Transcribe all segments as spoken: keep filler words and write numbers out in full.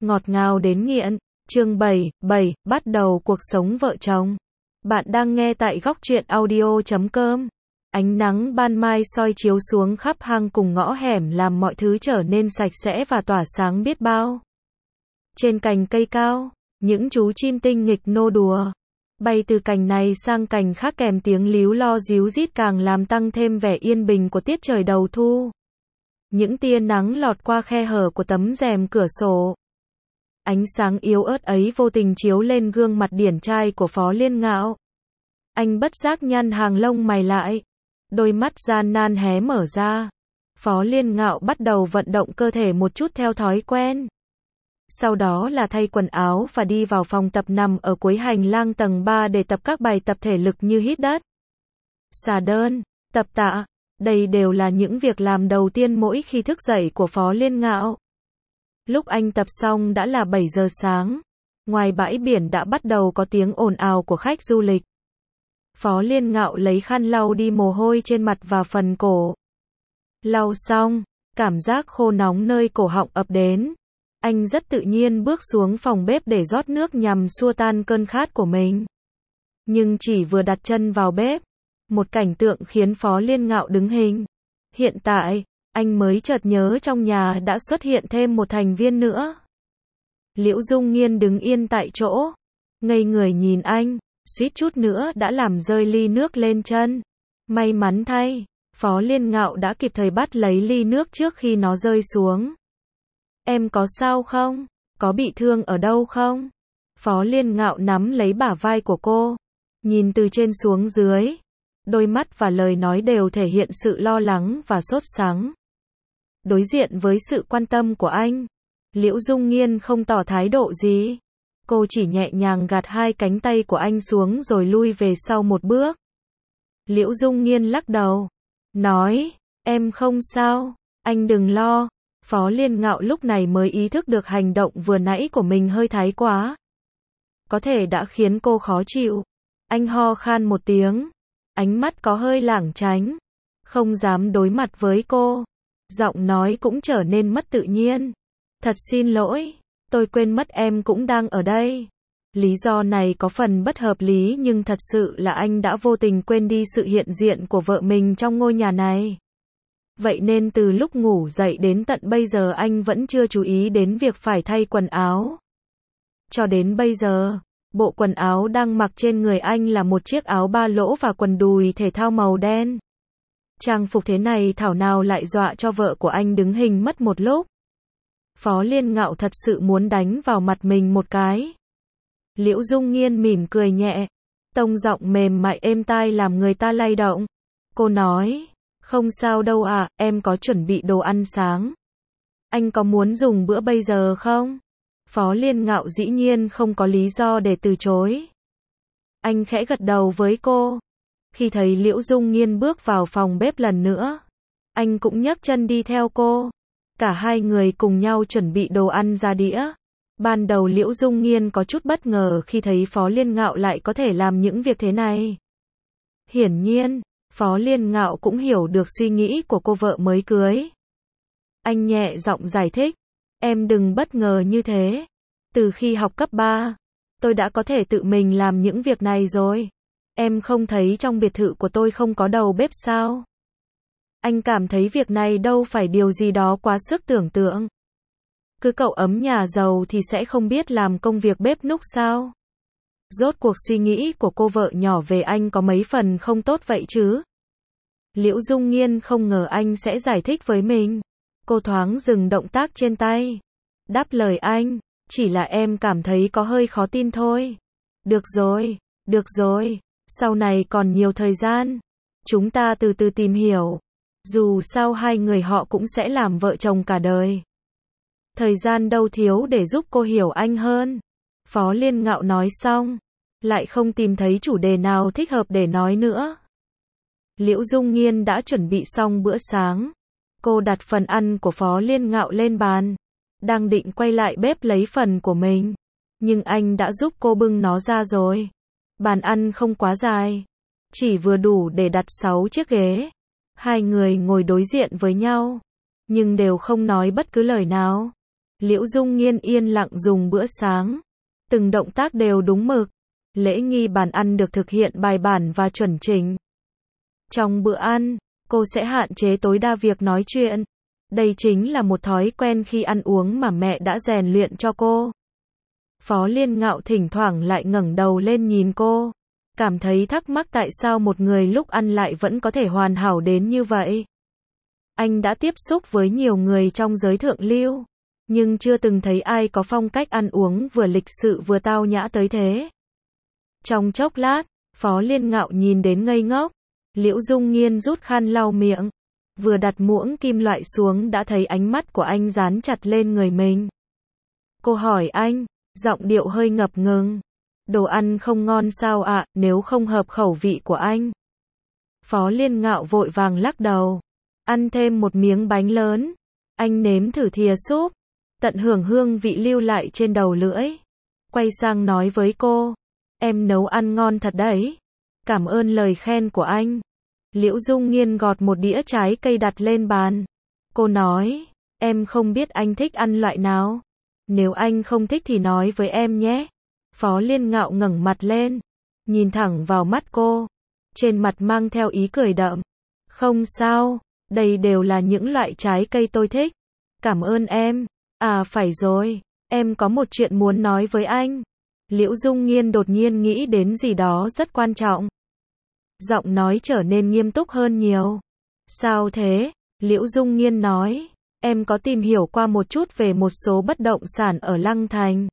ngọt ngào đến nghiện. Chương bảy, bảy, bắt đầu cuộc sống vợ chồng. Bạn đang nghe tại góc truyện audio chấm com. Ánh nắng ban mai soi chiếu xuống khắp hang cùng ngõ hẻm làm mọi thứ trở nên sạch sẽ và tỏa sáng biết bao. Trên cành cây cao, những chú chim tinh nghịch nô đùa. Bay từ cành này sang cành khác kèm tiếng líu lo ríu rít càng làm tăng thêm vẻ yên bình của tiết trời đầu thu. Những tia nắng lọt qua khe hở của tấm rèm cửa sổ. Ánh sáng yếu ớt ấy vô tình chiếu lên gương mặt điển trai của Phó Liên Ngạo. Anh bất giác nhăn hàng lông mày lại. Đôi mắt gian nan hé mở ra. Phó Liên Ngạo bắt đầu vận động cơ thể một chút theo thói quen. Sau đó là thay quần áo và đi vào phòng tập nằm ở cuối hành lang tầng ba để tập các bài tập thể lực như hít đất, xà đơn, tập tạ. Đây đều là những việc làm đầu tiên mỗi khi thức dậy của Phó Liên Ngạo. Lúc anh tập xong đã là bảy giờ sáng. Ngoài bãi biển đã bắt đầu có tiếng ồn ào của khách du lịch. Phó Liên Ngạo lấy khăn lau đi mồ hôi trên mặt và phần cổ. Lau xong, cảm giác khô nóng nơi cổ họng ập đến. Anh rất tự nhiên bước xuống phòng bếp để rót nước nhằm xua tan cơn khát của mình. Nhưng chỉ vừa đặt chân vào bếp, một cảnh tượng khiến Phó Liên Ngạo đứng hình. Hiện tại, anh mới chợt nhớ trong nhà đã xuất hiện thêm một thành viên nữa. Liễu Dung Nghiên đứng yên tại chỗ, ngây người nhìn anh, suýt chút nữa đã làm rơi ly nước lên chân. May mắn thay, Phó Liên Ngạo đã kịp thời bắt lấy ly nước trước khi nó rơi xuống. Em có sao không? Có bị thương ở đâu không? Phó Liên Ngạo nắm lấy bả vai của cô, nhìn từ trên xuống dưới. Đôi mắt và lời nói đều thể hiện sự lo lắng và sốt sắng. Đối diện với sự quan tâm của anh, Liễu Dung Nghiên không tỏ thái độ gì. Cô chỉ nhẹ nhàng gạt hai cánh tay của anh xuống rồi lui về sau một bước. Liễu Dung Nghiên lắc đầu, nói, em không sao, anh đừng lo. Phó Liên Ngạo lúc này mới ý thức được hành động vừa nãy của mình hơi thái quá. Có thể đã khiến cô khó chịu. Anh ho khan một tiếng, ánh mắt có hơi lảng tránh, không dám đối mặt với cô. Giọng nói cũng trở nên mất tự nhiên. Thật xin lỗi, tôi quên mất em cũng đang ở đây. Lý do này có phần bất hợp lý nhưng thật sự là anh đã vô tình quên đi sự hiện diện của vợ mình trong ngôi nhà này. Vậy nên từ lúc ngủ dậy đến tận bây giờ anh vẫn chưa chú ý đến việc phải thay quần áo. Cho đến bây giờ, bộ quần áo đang mặc trên người anh là một chiếc áo ba lỗ và quần đùi thể thao màu đen. Trang phục thế này thảo nào lại dọa cho vợ của anh đứng hình mất một lúc. Phó Liên Ngạo thật sự muốn đánh vào mặt mình một cái. Liễu Dung Nghiên mỉm cười nhẹ, tông giọng mềm mại êm tai làm người ta lay động. Cô nói, không sao đâu ạ, à, em có chuẩn bị đồ ăn sáng. Anh có muốn dùng bữa bây giờ không? Phó Liên Ngạo dĩ nhiên không có lý do để từ chối. Anh khẽ gật đầu với cô. Khi thấy Liễu Dung Nghiên bước vào phòng bếp lần nữa, anh cũng nhấc chân đi theo cô. Cả hai người cùng nhau chuẩn bị đồ ăn ra đĩa. Ban đầu Liễu Dung Nghiên có chút bất ngờ khi thấy Phó Liên Ngạo lại có thể làm những việc thế này. Hiển nhiên, Phó Liên Ngạo cũng hiểu được suy nghĩ của cô vợ mới cưới. Anh nhẹ giọng giải thích, em đừng bất ngờ như thế. Từ khi học cấp ba, tôi đã có thể tự mình làm những việc này rồi. Em không thấy trong biệt thự của tôi không có đầu bếp sao? Anh cảm thấy việc này đâu phải điều gì đó quá sức tưởng tượng. Cứ cậu ấm nhà giàu thì sẽ không biết làm công việc bếp núc sao? Rốt cuộc suy nghĩ của cô vợ nhỏ về anh có mấy phần không tốt vậy chứ? Liễu Dung Nghiên không ngờ anh sẽ giải thích với mình. Cô thoáng dừng động tác trên tay. Đáp lời anh, chỉ là em cảm thấy có hơi khó tin thôi. Được rồi, được rồi, sau này còn nhiều thời gian. Chúng ta từ từ tìm hiểu. Dù sao hai người họ cũng sẽ làm vợ chồng cả đời. Thời gian đâu thiếu để giúp cô hiểu anh hơn. Phó Liên Ngạo nói xong, lại không tìm thấy chủ đề nào thích hợp để nói nữa. Liễu Dung Nghiên đã chuẩn bị xong bữa sáng. Cô đặt phần ăn của Phó Liên Ngạo lên bàn. Đang định quay lại bếp lấy phần của mình. Nhưng anh đã giúp cô bưng nó ra rồi. Bàn ăn không quá dài. Chỉ vừa đủ để đặt sáu chiếc ghế. Hai người ngồi đối diện với nhau. Nhưng đều không nói bất cứ lời nào. Liễu Dung Nghiên yên lặng dùng bữa sáng. Từng động tác đều đúng mực. Lễ nghi bàn ăn được thực hiện bài bản và chuẩn chỉnh. Trong bữa ăn, cô sẽ hạn chế tối đa việc nói chuyện. Đây chính là một thói quen khi ăn uống mà mẹ đã rèn luyện cho cô. Phó Liên Ngạo thỉnh thoảng lại ngẩng đầu lên nhìn cô. Cảm thấy thắc mắc tại sao một người lúc ăn lại vẫn có thể hoàn hảo đến như vậy. Anh đã tiếp xúc với nhiều người trong giới thượng lưu, nhưng chưa từng thấy ai có phong cách ăn uống vừa lịch sự vừa tao nhã tới thế. Trong chốc lát, Phó Liên Ngạo nhìn đến ngây ngốc. Liễu Dung Nghiên rút khăn lau miệng. Vừa đặt muỗng kim loại xuống đã thấy ánh mắt của anh dán chặt lên người mình. Cô hỏi anh, giọng điệu hơi ngập ngừng. Đồ ăn không ngon sao ạ, nếu không hợp khẩu vị của anh? Phó Liên Ngạo vội vàng lắc đầu. Ăn thêm một miếng bánh lớn. Anh nếm thử thìa súp. Tận hưởng hương vị lưu lại trên đầu lưỡi. Quay sang nói với cô. Em nấu ăn ngon thật đấy. Cảm ơn lời khen của anh. Liễu Dung Nghiên gọt một đĩa trái cây đặt lên bàn. Cô nói, em không biết anh thích ăn loại nào. Nếu anh không thích thì nói với em nhé. Phó Liên Ngạo ngẩng mặt lên, nhìn thẳng vào mắt cô. Trên mặt mang theo ý cười đậm. Không sao, đây đều là những loại trái cây tôi thích. Cảm ơn em. À phải rồi, em có một chuyện muốn nói với anh. Liễu Dung Nghiên đột nhiên nghĩ đến gì đó rất quan trọng. Giọng nói trở nên nghiêm túc hơn nhiều. Sao thế? Liễu Dung Nghiên nói. Em có tìm hiểu qua một chút về một số bất động sản ở Lăng Thành.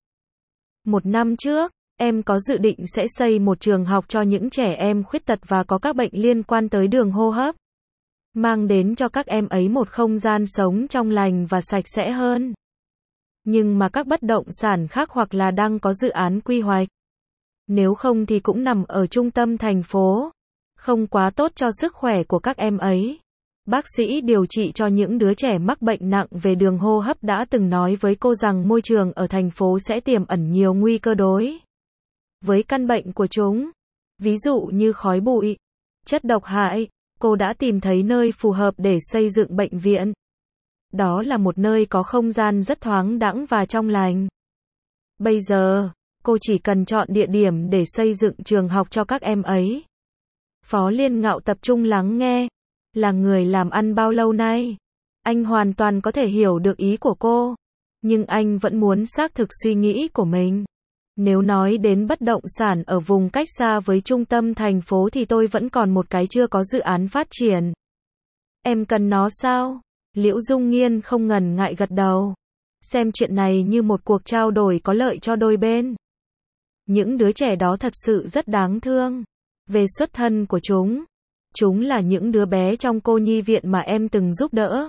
Một năm trước, em có dự định sẽ xây một trường học cho những trẻ em khuyết tật và có các bệnh liên quan tới đường hô hấp. Mang đến cho các em ấy một không gian sống trong lành và sạch sẽ hơn. Nhưng mà các bất động sản khác hoặc là đang có dự án quy hoạch. Nếu không thì cũng nằm ở trung tâm thành phố. Không quá tốt cho sức khỏe của các em ấy. Bác sĩ điều trị cho những đứa trẻ mắc bệnh nặng về đường hô hấp đã từng nói với cô rằng môi trường ở thành phố sẽ tiềm ẩn nhiều nguy cơ đối với căn bệnh của chúng. Ví dụ như khói bụi, chất độc hại. Cô đã tìm thấy nơi phù hợp để xây dựng bệnh viện. Đó là một nơi có không gian rất thoáng đãng và trong lành. Bây giờ, cô chỉ cần chọn địa điểm để xây dựng trường học cho các em ấy. Phó Liên Ngạo tập trung lắng nghe. Là người làm ăn bao lâu nay? Anh hoàn toàn có thể hiểu được ý của cô. Nhưng anh vẫn muốn xác thực suy nghĩ của mình. Nếu nói đến bất động sản ở vùng cách xa với trung tâm thành phố thì tôi vẫn còn một cái chưa có dự án phát triển. Em cần nó sao? Liễu Dung Nghiên không ngần ngại gật đầu. Xem chuyện này như một cuộc trao đổi có lợi cho đôi bên. Những đứa trẻ đó thật sự rất đáng thương. Về xuất thân của chúng, chúng là những đứa bé trong cô nhi viện mà em từng giúp đỡ.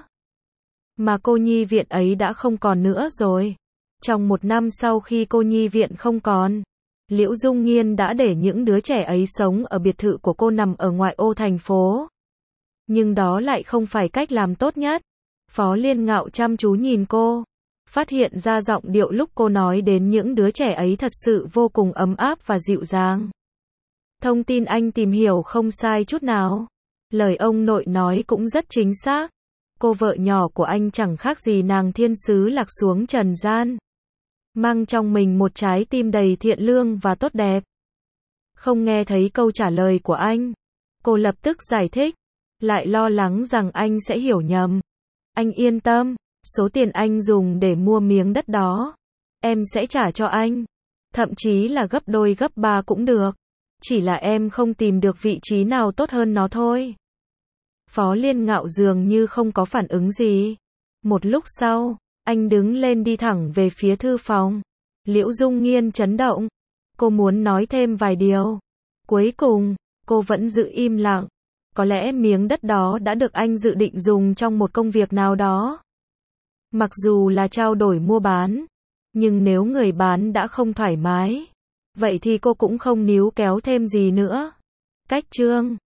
Mà cô nhi viện ấy đã không còn nữa rồi. Trong một năm sau khi cô nhi viện không còn, Liễu Dung Nghiên đã để những đứa trẻ ấy sống ở biệt thự của cô nằm ở ngoại ô thành phố. Nhưng đó lại không phải cách làm tốt nhất. Phó Liên Ngạo chăm chú nhìn cô, phát hiện ra giọng điệu lúc cô nói đến những đứa trẻ ấy thật sự vô cùng ấm áp và dịu dàng. Thông tin anh tìm hiểu không sai chút nào. Lời ông nội nói cũng rất chính xác. Cô vợ nhỏ của anh chẳng khác gì nàng thiên sứ lạc xuống trần gian. Mang trong mình một trái tim đầy thiện lương và tốt đẹp. Không nghe thấy câu trả lời của anh. Cô lập tức giải thích. Lại lo lắng rằng anh sẽ hiểu nhầm. Anh yên tâm. Số tiền anh dùng để mua miếng đất đó, em sẽ trả cho anh. Thậm chí là gấp đôi gấp ba cũng được. Chỉ là em không tìm được vị trí nào tốt hơn nó thôi. Phó Liên Ngạo dường như không có phản ứng gì. Một lúc sau, anh đứng lên đi thẳng về phía thư phòng. Liễu Dung Nghiên chấn động. Cô muốn nói thêm vài điều. Cuối cùng, cô vẫn giữ im lặng. Có lẽ miếng đất đó đã được anh dự định dùng trong một công việc nào đó. Mặc dù là trao đổi mua bán. Nhưng nếu người bán đã không thoải mái, vậy thì cô cũng không níu kéo thêm gì nữa. Cách chương